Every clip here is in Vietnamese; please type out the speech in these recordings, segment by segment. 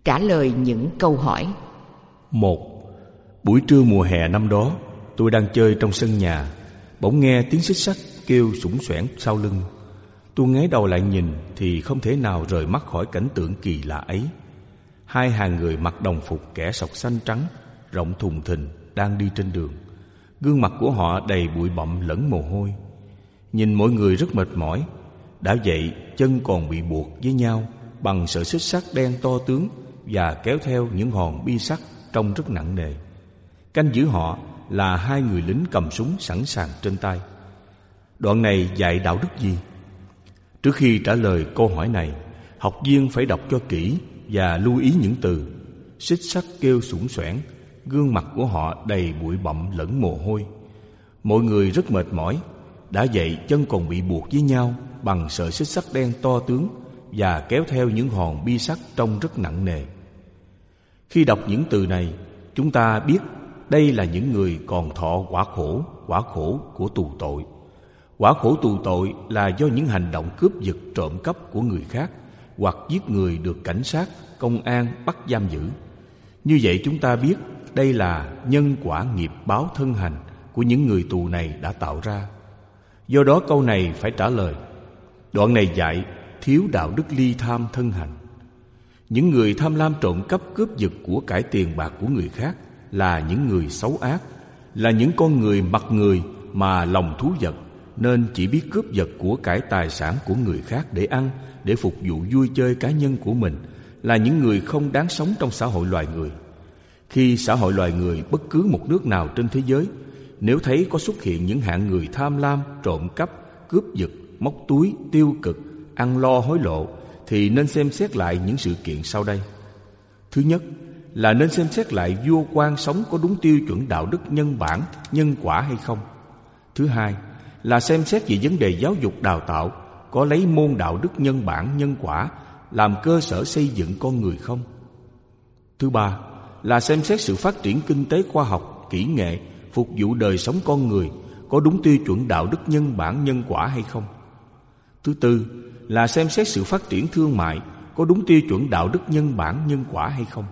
Trả lời những câu hỏi. 1. Buổi trưa mùa hè năm đó, tôi đang chơi trong sân nhà, bỗng nghe tiếng xích xách kêu xủng xoẻn sau lưng. Tôi ngoái đầu lại nhìn thì không thể nào rời mắt khỏi cảnh tượng kỳ lạ ấy. Hai hàng người mặc đồng phục kẻ sọc xanh trắng, rộng thùng thình đang đi trên đường. Gương mặt của họ đầy bụi bặm lẫn mồ hôi. Nhìn mọi người rất mệt mỏi. Đã vậy, chân còn bị buộc với nhau bằng sợi xích sắt đen to tướng và kéo theo những hòn bi sắt trông rất nặng nề. Canh giữ họ là hai người lính cầm súng sẵn sàng trên tay. Đoạn này dạy đạo đức gì? Trước khi trả lời câu hỏi này, học viên phải đọc cho kỹ và lưu ý những từ xích sắt kêu xủng xoẻn, gương mặt của họ đầy bụi bặm lẫn mồ hôi. Mọi người rất mệt mỏi. Đã vậy, chân còn bị buộc với nhau bằng sợi xích sắt đen to tướng và kéo theo những hòn bi sắt trông rất nặng nề. Khi đọc những từ này, chúng ta biết đây là những người còn thọ quả khổ của tù tội. Quả khổ tù tội là do những hành động cướp giật, trộm cắp của người khác hoặc giết người được cảnh sát, công an bắt giam giữ. Như vậy chúng ta biết đây là nhân quả nghiệp báo thân hành của những người tù này đã tạo ra. Do đó câu này phải trả lời. Đoạn này dạy thiếu đạo đức ly tham thân hành. Những người tham lam trộm cắp cướp giật của cải tiền bạc của người khác là những người xấu ác, là những con người mặt người mà lòng thú vật, nên chỉ biết cướp giật của cải tài sản của người khác để ăn, để phục vụ vui chơi cá nhân của mình, là những người không đáng sống trong xã hội loài người. Khi xã hội loài người bất cứ một nước nào trên thế giới, nếu thấy có xuất hiện những hạng người tham lam, trộm cắp, cướp giật, móc túi, tiêu cực, ăn lo hối lộ, thì nên xem xét lại những sự kiện sau đây. Thứ nhất là nên xem xét lại vua quan sống có đúng tiêu chuẩn đạo đức nhân bản, nhân quả hay không. Thứ hai là xem xét về vấn đề giáo dục đào tạo có lấy môn đạo đức nhân bản, nhân quả làm cơ sở xây dựng con người không. Thứ ba là xem xét sự phát triển kinh tế khoa học, kỹ nghệ phục vụ đời sống con người có đúng tiêu chuẩn đạo đức nhân bản, nhân quả hay không. Thứ tư là xem xét sự phát triển thương mại có đúng tiêu chuẩn đạo đức nhân bản, nhân quả hay không.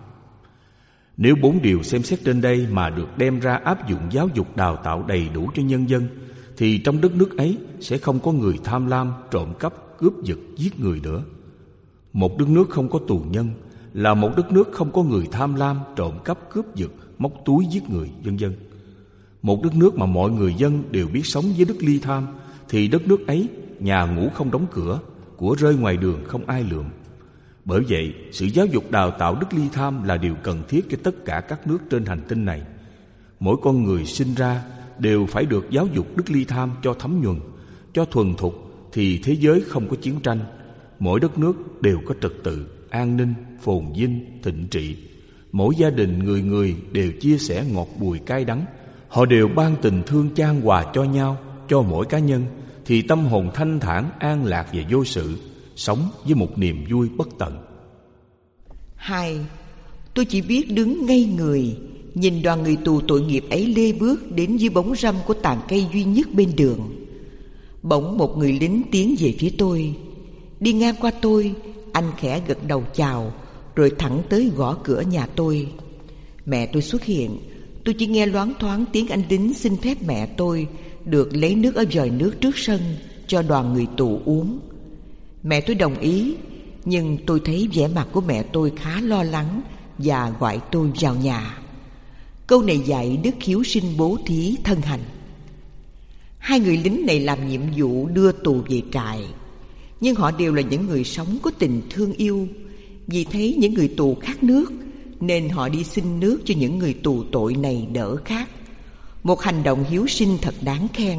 Nếu 4 điều xem xét trên đây mà được đem ra áp dụng giáo dục đào tạo đầy đủ cho nhân dân, thì trong đất nước ấy sẽ không có người tham lam, trộm cắp, cướp giật, giết người nữa. Một đất nước không có tù nhân là một đất nước không có người tham lam, trộm cắp, cướp giật, móc túi, giết người, vân vân. Một đất nước mà mọi người dân đều biết sống với đức ly tham, thì đất nước ấy nhà ngủ không đóng cửa, của rơi ngoài đường không ai lượm. Bởi vậy, sự giáo dục đào tạo đức ly tham là điều cần thiết cho tất cả các nước trên hành tinh này. Mỗi con người sinh ra đều phải được giáo dục đức ly tham cho thấm nhuần, cho thuần thục, thì thế giới không có chiến tranh. Mỗi đất nước đều có trật tự, an ninh, phồn vinh, thịnh trị. Mỗi gia đình người người đều chia sẻ ngọt bùi cay đắng. Họ đều ban tình thương chan hòa cho nhau, cho mỗi cá nhân, thì tâm hồn thanh thản, an lạc và vô sự, sống với một niềm vui bất tận. 2. Tôi chỉ biết đứng ngây người, nhìn đoàn người tù tội nghiệp ấy lê bước đến dưới bóng râm của tàn cây duy nhất bên đường. Bỗng một người lính tiến về phía tôi. Đi ngang qua tôi, anh khẽ gật đầu chào, rồi thẳng tới gõ cửa nhà tôi. Mẹ tôi xuất hiện. Tôi chỉ nghe loáng thoáng tiếng anh lính xin phép mẹ tôi được lấy nước ở vòi nước trước sân cho đoàn người tù uống. Mẹ tôi đồng ý, nhưng tôi thấy vẻ mặt của mẹ tôi khá lo lắng và gọi tôi vào nhà. Câu này dạy đức hiếu sinh bố thí thân hành. Hai người lính này làm nhiệm vụ đưa tù về trại, nhưng họ đều là những người sống có tình thương yêu. Vì thấy những người tù khát nước nên họ đi xin nước cho những người tù tội này đỡ khát. Một hành động hiếu sinh thật đáng khen.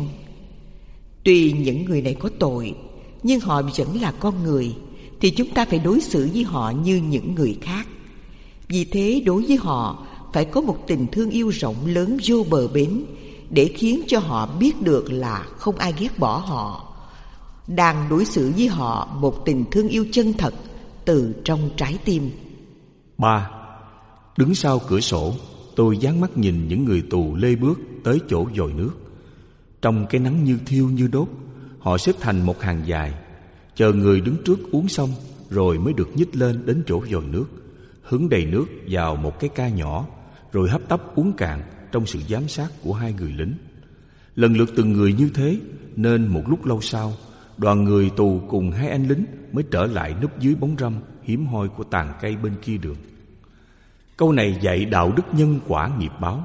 Tuy những người này có tội, nhưng họ vẫn là con người, thì chúng ta phải đối xử với họ như những người khác. Vì thế đối với họ phải có một tình thương yêu rộng lớn vô bờ bến, để khiến cho họ biết được là không ai ghét bỏ họ, đang đối xử với họ một tình thương yêu chân thật từ trong trái tim. 3. Đứng sau cửa sổ, tôi dán mắt nhìn những người tù lê bước tới chỗ vòi nước. Trong cái nắng như thiêu như đốt, họ xếp thành một hàng dài, chờ người đứng trước uống xong rồi mới được nhích lên đến chỗ vòi nước. hứng đầy nước vào một cái ca nhỏ, rồi hấp tấp uống cạn trong sự giám sát của hai người lính. Lần lượt từng người như thế, nên một lúc lâu sau, đoàn người tù cùng hai anh lính mới trở lại núp dưới bóng râm hiếm hoi của tàn cây bên kia đường. Câu này dạy đạo đức nhân quả nghiệp báo.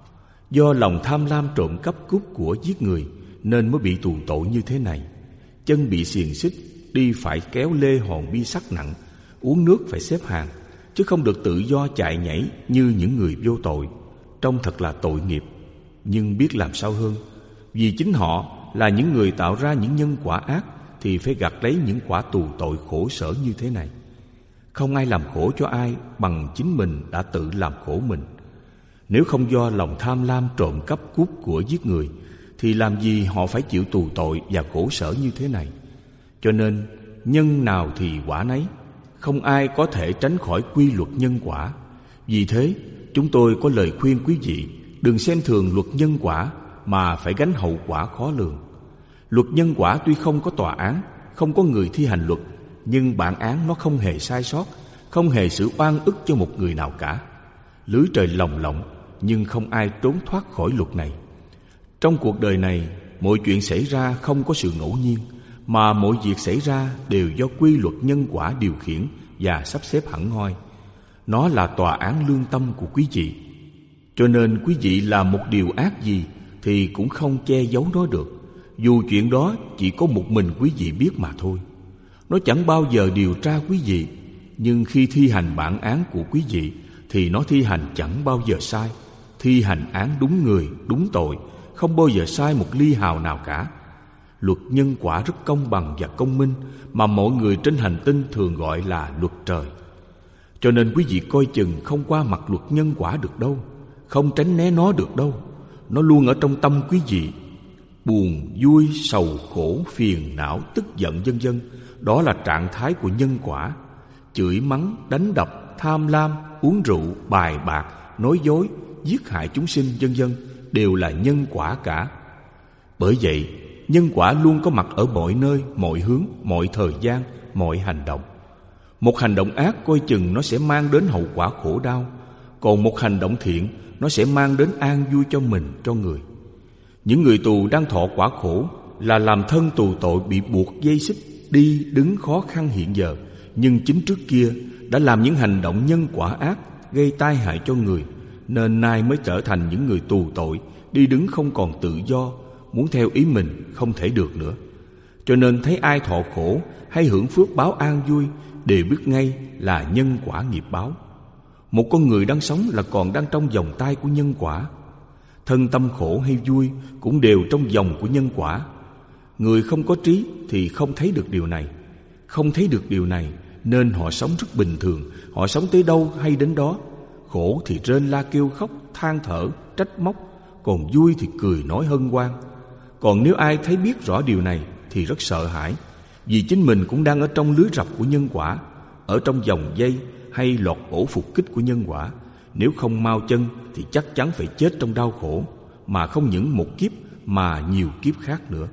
Do lòng tham lam trộm cắp cướp của giết người nên mới bị tù tội như thế này. Chân bị xiềng xích, đi phải kéo lê hòn bi sắt nặng, uống nước phải xếp hàng, chứ không được tự do chạy nhảy như những người vô tội. Trông thật là tội nghiệp. Nhưng biết làm sao hơn, vì chính họ là những người tạo ra những nhân quả ác, thì phải gặt lấy những quả tù tội khổ sở như thế này. Không ai làm khổ cho ai bằng chính mình đã tự làm khổ mình. Nếu không do lòng tham lam trộm cắp cướp của giết người, thì làm gì họ phải chịu tù tội và khổ sở như thế này. Cho nên nhân nào thì quả nấy, không ai có thể tránh khỏi quy luật nhân quả. Vì thế chúng tôi có lời khuyên quý vị đừng xem thường luật nhân quả, mà phải gánh hậu quả khó lường. Luật nhân quả tuy không có tòa án, không có người thi hành luật, nhưng bản án nó không hề sai sót, không hề xử oan ức cho một người nào cả. Lưới trời lồng lộng, nhưng không ai trốn thoát khỏi luật này. Trong cuộc đời này, mọi chuyện xảy ra không có sự ngẫu nhiên, mà mọi việc xảy ra đều do quy luật nhân quả điều khiển và sắp xếp hẳn hoi. Nó là tòa án lương tâm của quý vị. Cho nên quý vị làm một điều ác gì thì cũng không che giấu nó được, dù chuyện đó chỉ có một mình quý vị biết mà thôi. Nó chẳng bao giờ điều tra quý vị, nhưng khi thi hành bản án của quý vị thì nó thi hành chẳng bao giờ sai. Thi hành án đúng người, đúng tội, không bao giờ sai một ly hào nào cả. Luật nhân quả rất công bằng và công minh, mà mọi người trên hành tinh thường gọi là luật trời. Cho nên quý vị coi chừng không qua mặt luật nhân quả được đâu, không tránh né nó được đâu. Nó luôn ở trong tâm quý vị. Buồn, vui, sầu, khổ, phiền, não, tức giận vân vân, đó là trạng thái của nhân quả. Chửi mắng, đánh đập, tham lam, uống rượu, bài bạc, nói dối, giết hại chúng sinh vân vân đều là nhân quả cả. Bởi vậy, nhân quả luôn có mặt ở mọi nơi, mọi hướng, mọi thời gian, mọi hành động. Một hành động ác coi chừng nó sẽ mang đến hậu quả khổ đau, còn một hành động thiện nó sẽ mang đến an vui cho mình, cho người. Những người tù đang thọ quả khổ là làm thân tù tội bị buộc dây xích, đi đứng khó khăn hiện giờ, nhưng chính trước kia đã làm những hành động nhân quả ác gây tai hại cho người, nên nay mới trở thành những người tù tội, đi đứng không còn tự do, muốn theo ý mình không thể được nữa. Cho nên thấy ai thọ khổ hay hưởng phước báo an vui đều biết ngay là nhân quả nghiệp báo. Một con người đang sống là còn đang trong vòng tay của nhân quả. Thân tâm khổ hay vui cũng đều trong vòng của nhân quả. Người không có trí thì không thấy được điều này. Không thấy được điều này nên họ sống rất bình thường. Họ sống tới đâu hay đến đó. Khổ thì rên la kêu khóc, than thở, trách móc, còn vui thì cười nói hân hoan. Còn nếu ai thấy biết rõ điều này thì rất sợ hãi, vì chính mình cũng đang ở trong lưới rập của nhân quả, ở trong vòng dây hay lọt ổ phục kích của nhân quả. Nếu không mau chân thì chắc chắn phải chết trong đau khổ, mà không những một kiếp mà nhiều kiếp khác nữa.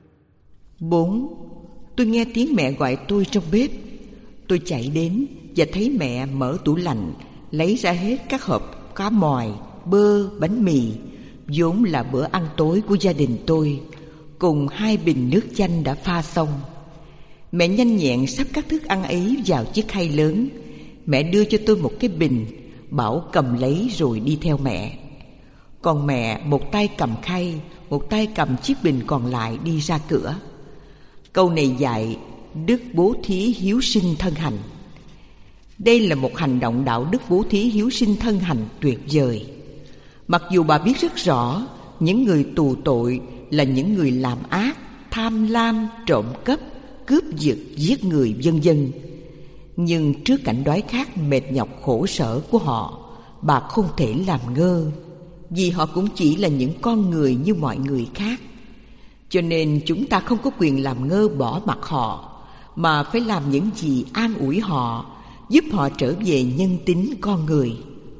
4. Tôi nghe tiếng mẹ gọi tôi trong bếp. Tôi chạy đến và thấy mẹ mở tủ lạnh, lấy ra hết các hộp cá mòi, bơ, bánh mì, vốn là bữa ăn tối của gia đình tôi, cùng 2 bình nước chanh đã pha xong. Mẹ nhanh nhẹn sắp các thức ăn ấy vào chiếc khay lớn. Mẹ đưa cho tôi một cái bình, bảo cầm lấy rồi đi theo mẹ. Còn mẹ một tay cầm khay, một tay cầm chiếc bình còn lại đi ra cửa. Câu này dạy đức bố thí hiếu sinh thân hành. Đây là một hành động đạo đức bố thí hiếu sinh thân hành tuyệt vời. Mặc dù bà biết rất rõ những người tù tội là những người làm ác, tham lam, trộm cắp, cướp giật, giết người vân vân, nhưng trước cảnh đói khát mệt nhọc khổ sở của họ, bà không thể làm ngơ, vì họ cũng chỉ là những con người như mọi người khác. Cho nên chúng ta không có quyền làm ngơ bỏ mặc họ, mà phải làm những gì an ủi họ, giúp họ trở về nhân tính con người.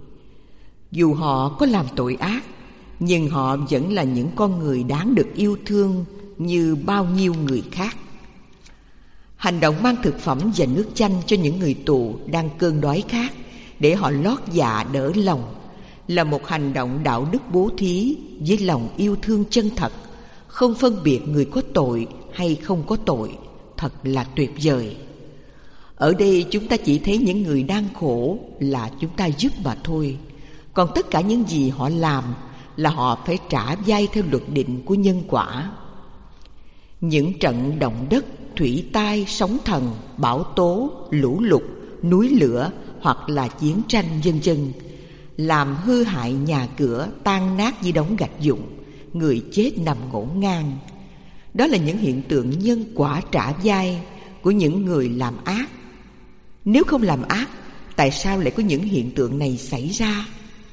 Dù họ có làm tội ác, nhưng họ vẫn là những con người đáng được yêu thương như bao nhiêu người khác. Hành động mang thực phẩm và nước chanh cho những người tù đang cơn đói khát để họ lót dạ đỡ lòng, là một hành động đạo đức bố thí với lòng yêu thương chân thật, không phân biệt người có tội hay không có tội. Thật là tuyệt vời. Ở đây chúng ta chỉ thấy những người đang khổ là chúng ta giúp mà thôi. Còn tất cả những gì họ làm là họ phải trả vay theo luật định của nhân quả. Những trận động đất, thủy tai, sóng thần, bão tố, lũ lụt, núi lửa hoặc là chiến tranh vân vân làm hư hại nhà cửa, tan nát như đống gạch vụn, người chết nằm ngổn ngang. Đó là những hiện tượng nhân quả trả vay của những người làm ác. Nếu không làm ác, tại sao lại có những hiện tượng này xảy ra?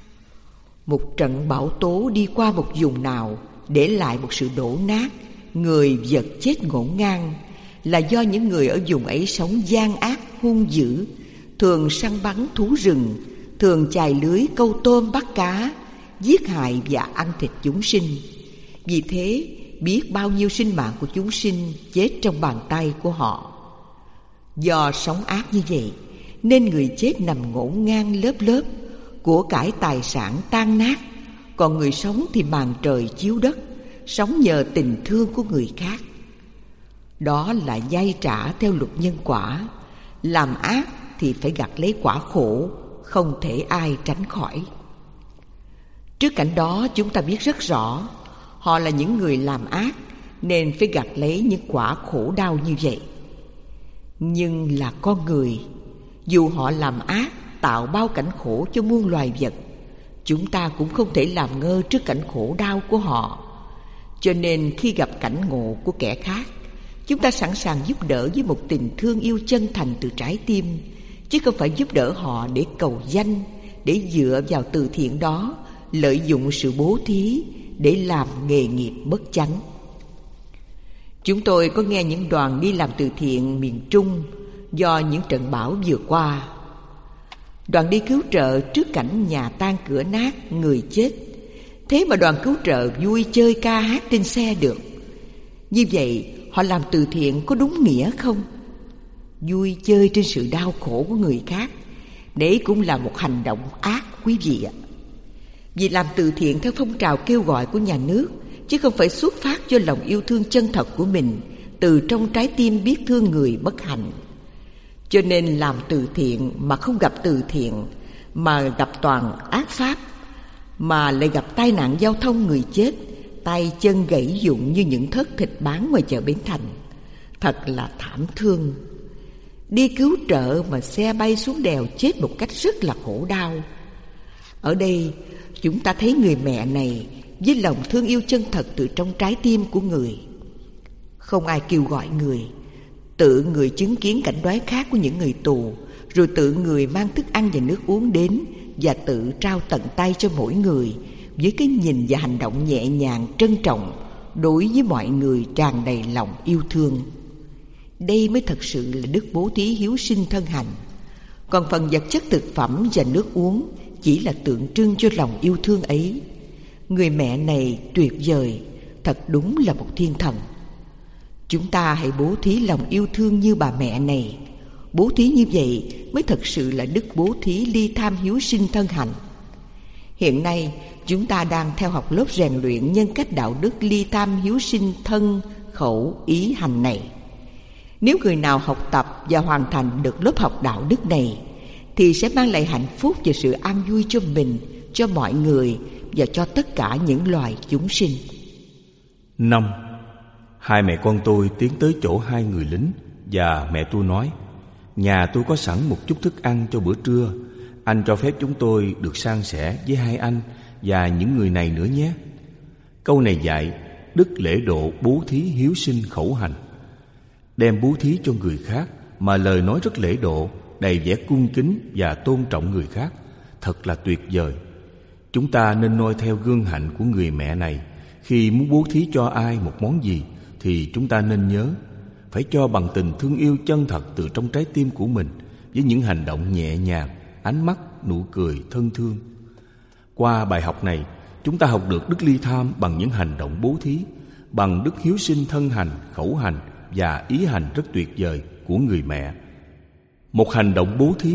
Một trận bão tố đi qua một vùng nào để lại một sự đổ nát, người vật chết ngổn ngang, là do những người ở vùng ấy sống gian ác hung dữ, thường săn bắn thú rừng, thường chài lưới câu tôm bắt cá, giết hại và ăn thịt chúng sinh. Vì thế, biết bao nhiêu sinh mạng của chúng sinh chết trong bàn tay của họ. Do sống ác như vậy, nên người chết nằm ngổn ngang lớp lớp, của cải tài sản tan nát, còn người sống thì màn trời chiếu đất, sống nhờ tình thương của người khác. Đó là vay trả theo luật nhân quả. Làm ác thì phải gặt lấy quả khổ, không thể ai tránh khỏi. Trước cảnh đó chúng ta biết rất rõ, họ là những người làm ác nên phải gặt lấy những quả khổ đau như vậy. Nhưng là con người, dù họ làm ác tạo bao cảnh khổ cho muôn loài vật, chúng ta cũng không thể làm ngơ trước cảnh khổ đau của họ. Cho nên khi gặp cảnh ngộ của kẻ khác, chúng ta sẵn sàng giúp đỡ với một tình thương yêu chân thành từ trái tim, chứ không phải giúp đỡ họ để cầu danh, để dựa vào từ thiện đó lợi dụng sự bố thí để làm nghề nghiệp bất chánh. Chúng tôi có nghe những đoàn đi làm từ thiện miền Trung do những trận bão vừa qua. Đoàn đi cứu trợ trước cảnh nhà tan cửa nát, người chết. Thế mà đoàn cứu trợ vui chơi ca hát trên xe được. Như vậy họ làm từ thiện có đúng nghĩa không? Vui chơi trên sự đau khổ của người khác, đấy cũng là một hành động ác, quý vị ạ. Vì làm từ thiện theo phong trào kêu gọi của nhà nước, chứ không phải xuất phát do lòng yêu thương chân thật của mình, từ trong trái tim biết thương người bất hạnh. Cho nên làm từ thiện mà không gặp từ thiện, mà gặp toàn ác pháp, mà lại gặp tai nạn giao thông, người chết, tay chân gãy vụn như những thớt thịt bán ngoài chợ Bến Thành. Thật là thảm thương. Đi cứu trợ mà xe bay xuống đèo chết một cách rất là khổ đau. Ở đây chúng ta thấy người mẹ này với lòng thương yêu chân thật từ trong trái tim của người. Không ai kêu gọi người, tự người chứng kiến cảnh đói khát của những người tù, rồi tự người mang thức ăn và nước uống đến và tự trao tận tay cho mỗi người, với cái nhìn và hành động nhẹ nhàng trân trọng đối với mọi người, tràn đầy lòng yêu thương. Đây mới thật sự là đức bố thí hiếu sinh thân hành. Còn phần vật chất thực phẩm và nước uống chỉ là tượng trưng cho lòng yêu thương ấy. Người mẹ này tuyệt vời, thật đúng là một thiên thần. Chúng ta hãy bố thí lòng yêu thương như bà mẹ này. Bố thí như vậy mới thật sự là đức bố thí ly tham hiếu sinh thân hành. Hiện nay chúng ta đang theo học lớp rèn luyện nhân cách đạo đức ly tham hiếu sinh thân khẩu ý hành này. Nếu người nào học tập và hoàn thành được lớp học đạo đức này thì sẽ mang lại hạnh phúc và sự an vui cho mình, cho mọi người và cho tất cả những loài chúng sinh. 5. Hai mẹ con tôi tiến tới chỗ hai người lính và mẹ tôi nói: nhà tôi có sẵn một chút thức ăn cho bữa trưa, anh cho phép chúng tôi được san sẻ với hai anh và những người này nữa nhé. Câu này dạy đức lễ độ bố thí hiếu sinh khẩu hành. Đem bố thí cho người khác mà lời nói rất lễ độ, đầy vẻ cung kính và tôn trọng người khác, thật là tuyệt vời. Chúng ta nên noi theo gương hạnh của người mẹ này. Khi muốn bố thí cho ai một món gì thì chúng ta nên nhớ phải cho bằng tình thương yêu chân thật từ trong trái tim của mình, với những hành động nhẹ nhàng, ánh mắt, nụ cười thân thương. Qua bài học này, chúng ta học được đức ly tham bằng những hành động bố thí, bằng đức hiếu sinh thân hành, khẩu hành và ý hành rất tuyệt vời của người mẹ. Một hành động bố thí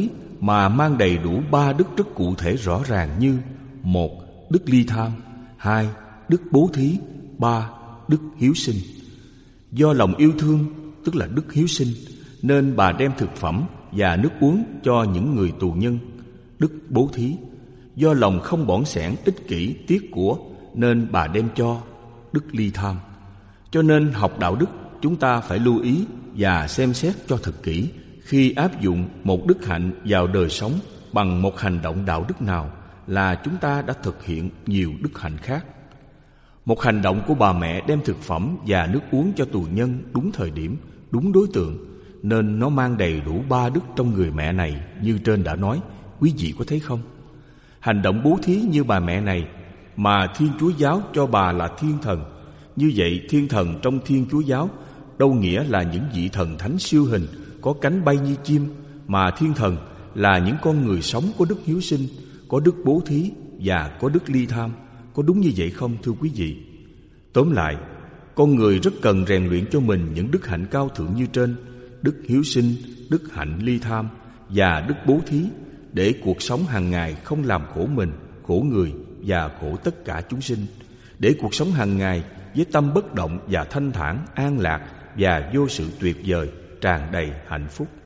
mà mang đầy đủ 3 đức rất cụ thể rõ ràng như: 1. Đức ly tham, 2. Đức bố thí, 3. Đức hiếu sinh. Do lòng yêu thương, tức là đức hiếu sinh, nên bà đem thực phẩm và nước uống cho những người tù nhân, đức bố thí. Do lòng không bỏn sẻn ích kỷ tiếc của, nên bà đem cho, đức ly tham. Cho nên học đạo đức, chúng ta phải lưu ý và xem xét cho thật kỹ khi áp dụng một đức hạnh vào đời sống bằng một hành động đạo đức nào, là chúng ta đã thực hiện nhiều đức hạnh khác. Một hành động của bà mẹ đem thực phẩm và nước uống cho tù nhân đúng thời điểm, đúng đối tượng, nên nó mang đầy đủ 3 đức trong người mẹ này như trên đã nói. Quý vị có thấy không? Hành động bố thí như bà mẹ này mà Thiên Chúa giáo cho bà là thiên thần. Như vậy thiên thần trong Thiên Chúa giáo đâu nghĩa là những vị thần thánh siêu hình có cánh bay như chim, mà thiên thần là những con người sống có đức hiếu sinh, có đức bố thí và có đức ly tham. Có đúng như vậy không thưa quý vị? Tóm lại, con người rất cần rèn luyện cho mình những đức hạnh cao thượng như trên: đức hiếu sinh, đức hạnh ly tham và đức bố thí, để cuộc sống hàng ngày không làm khổ mình, khổ người và khổ tất cả chúng sinh, để cuộc sống hàng ngày với tâm bất động và thanh thản, an lạc và vô sự tuyệt vời, tràn đầy hạnh phúc.